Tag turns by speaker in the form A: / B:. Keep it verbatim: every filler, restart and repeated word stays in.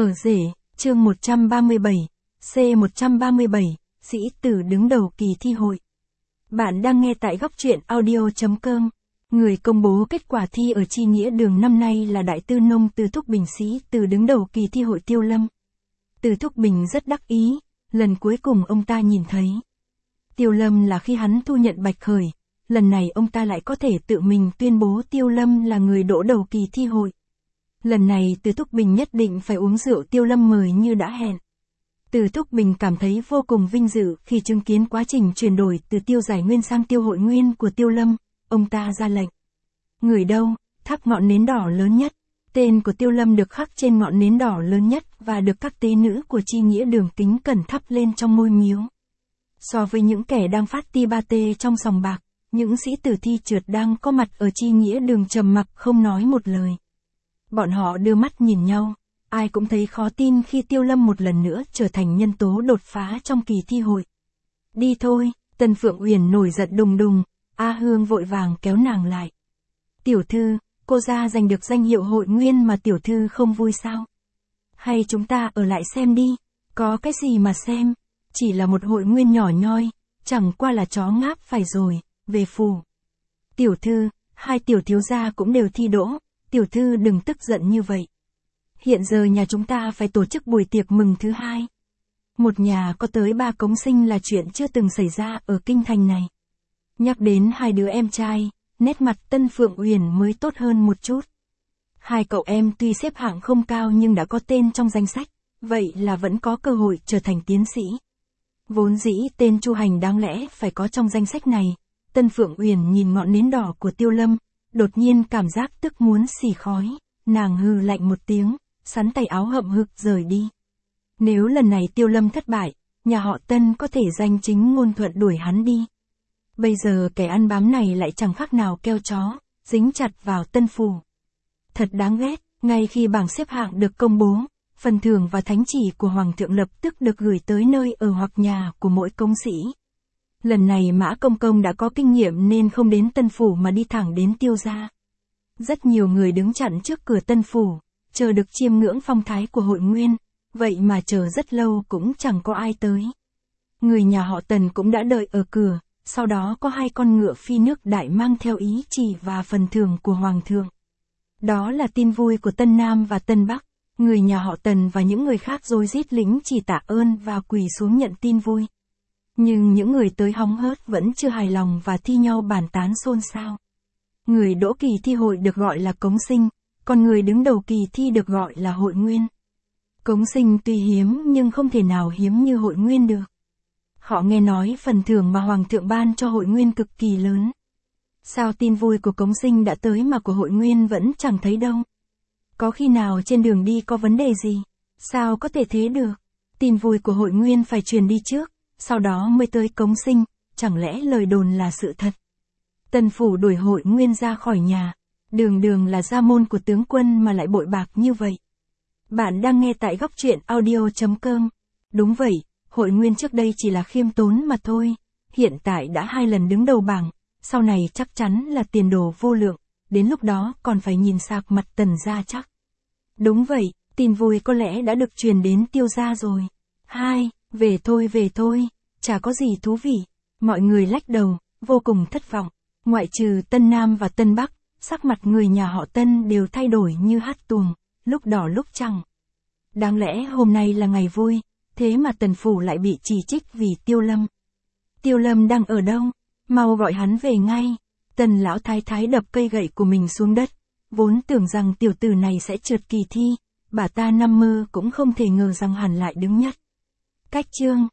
A: Ở rể, chương một trăm ba mươi bảy, C một trăm ba mươi bảy, sĩ tử đứng đầu kỳ thi hội. Bạn đang nghe tại góc truyện audio chấm com. Người công bố kết quả thi ở Chi Nghĩa Đường năm nay là Đại tư nông Từ Thúc Bình, sĩ tử đứng đầu kỳ thi hội Tiêu Lâm. Từ Thúc Bình rất đắc ý, lần cuối cùng ông ta nhìn thấy Tiêu Lâm là khi hắn thu nhận Bạch Khởi, lần này ông ta lại có thể tự mình tuyên bố Tiêu Lâm là người đỗ đầu kỳ thi hội. Lần này Từ Thúc Bình nhất định phải uống rượu Tiêu Lâm mời như đã hẹn. Từ Thúc Bình cảm thấy vô cùng vinh dự khi chứng kiến quá trình chuyển đổi từ Tiêu Giải Nguyên sang Tiêu Hội Nguyên của Tiêu Lâm, ông ta ra lệnh. Người đâu, thắp ngọn nến đỏ lớn nhất. Tên của Tiêu Lâm được khắc trên ngọn nến đỏ lớn nhất và được các tế nữ của Chi Nghĩa Đường kính cẩn thắp lên trong ngôi miếu. So với những kẻ đang phát ti ba tê trong sòng bạc, những sĩ tử thi trượt đang có mặt ở Chi Nghĩa Đường trầm mặc không nói một lời. Bọn họ đưa mắt nhìn nhau, ai cũng thấy khó tin khi Tiêu Lâm một lần nữa trở thành nhân tố đột phá trong kỳ thi hội. Đi thôi, Tân Phượng Uyển nổi giận đùng đùng, A Hương vội vàng kéo nàng lại. Tiểu thư, cô ra giành được danh hiệu hội nguyên mà tiểu thư không vui sao? Hay chúng ta ở lại xem đi, có cái gì mà xem, chỉ là một hội nguyên nhỏ nhoi, chẳng qua là chó ngáp phải rồi, về phủ. Tiểu thư, hai tiểu thiếu gia cũng đều thi đỗ, tiểu thư đừng tức giận như vậy. Hiện giờ nhà chúng ta phải tổ chức buổi tiệc mừng thứ hai. Một nhà có tới ba cống sinh là chuyện chưa từng xảy ra ở kinh thành này. Nhắc đến hai đứa em trai, nét mặt Tân Phượng Uyển mới tốt hơn một chút. Hai cậu em tuy xếp hạng không cao nhưng đã có tên trong danh sách, vậy là vẫn có cơ hội trở thành tiến sĩ. Vốn dĩ tên Chu Hành đáng lẽ phải có trong danh sách này. Tân Phượng Uyển nhìn ngọn nến đỏ của Tiêu Lâm, đột nhiên cảm giác tức muốn xì khói, nàng hừ lạnh một tiếng, sắn tay áo hậm hực rời đi. Nếu lần này Tiêu Lâm thất bại, nhà họ Tân có thể danh chính ngôn thuận đuổi hắn đi. Bây giờ kẻ ăn bám này lại chẳng khác nào keo chó, dính chặt vào Tân phủ. Thật đáng ghét, ngay khi bảng xếp hạng được công bố, phần thưởng và thánh chỉ của Hoàng thượng lập tức được gửi tới nơi ở hoặc nhà của mỗi công sĩ. Lần này Mã Công Công đã có kinh nghiệm nên không đến Tân phủ mà đi thẳng đến Tiêu gia. Rất nhiều người đứng chặn trước cửa Tân phủ, chờ được chiêm ngưỡng phong thái của hội nguyên, vậy mà chờ rất lâu cũng chẳng có ai tới. Người nhà họ Tần cũng đã đợi ở cửa, sau đó có hai con ngựa phi nước đại mang theo ý chỉ và phần thưởng của Hoàng thượng. Đó là tin vui của Tân Nam và Tân Bắc, người nhà họ Tần và những người khác rối rít lĩnh chỉ tạ ơn và quỳ xuống nhận tin vui. Nhưng những người tới hóng hớt vẫn chưa hài lòng và thi nhau bàn tán xôn xao. Người đỗ kỳ thi hội được gọi là cống sinh, còn người đứng đầu kỳ thi được gọi là hội nguyên. Cống sinh tuy hiếm nhưng không thể nào hiếm như hội nguyên được. Họ nghe nói phần thưởng mà Hoàng thượng ban cho hội nguyên cực kỳ lớn. Sao tin vui của cống sinh đã tới mà của hội nguyên vẫn chẳng thấy đâu? Có khi nào trên đường đi có vấn đề gì? Sao có thể thế được? Tin vui của hội nguyên phải truyền đi trước, sau đó mới tới cống sinh, chẳng lẽ lời đồn là sự thật? Tân phủ đuổi hội nguyên ra khỏi nhà, đường đường là gia môn của tướng quân mà lại bội bạc như vậy. Bạn đang nghe tại góc truyện audio chấm com. Đúng vậy, hội nguyên trước đây chỉ là khiêm tốn mà thôi, hiện tại đã hai lần đứng đầu bảng, sau này chắc chắn là tiền đồ vô lượng, đến lúc đó còn phải nhìn sạc mặt Tần gia chắc. Đúng vậy, tin vui có lẽ đã được truyền đến Tiêu gia rồi. Hai, về thôi về thôi, chả có gì thú vị. Mọi người lách đầu, vô cùng thất vọng. Ngoại trừ Tân Nam và Tân Bắc, sắc mặt người nhà họ Tân đều thay đổi như hát tuồng, lúc đỏ lúc trắng. Đáng lẽ hôm nay là ngày vui, thế mà Tần phủ lại bị chỉ trích vì Tiêu Lâm. Tiêu Lâm đang ở đâu? Mau gọi hắn về ngay. Tần lão thái thái đập cây gậy của mình xuống đất, vốn tưởng rằng tiểu tử này sẽ trượt kỳ thi, bà ta nằm mơ cũng không thể ngờ rằng hắn lại đứng nhất. Cách chương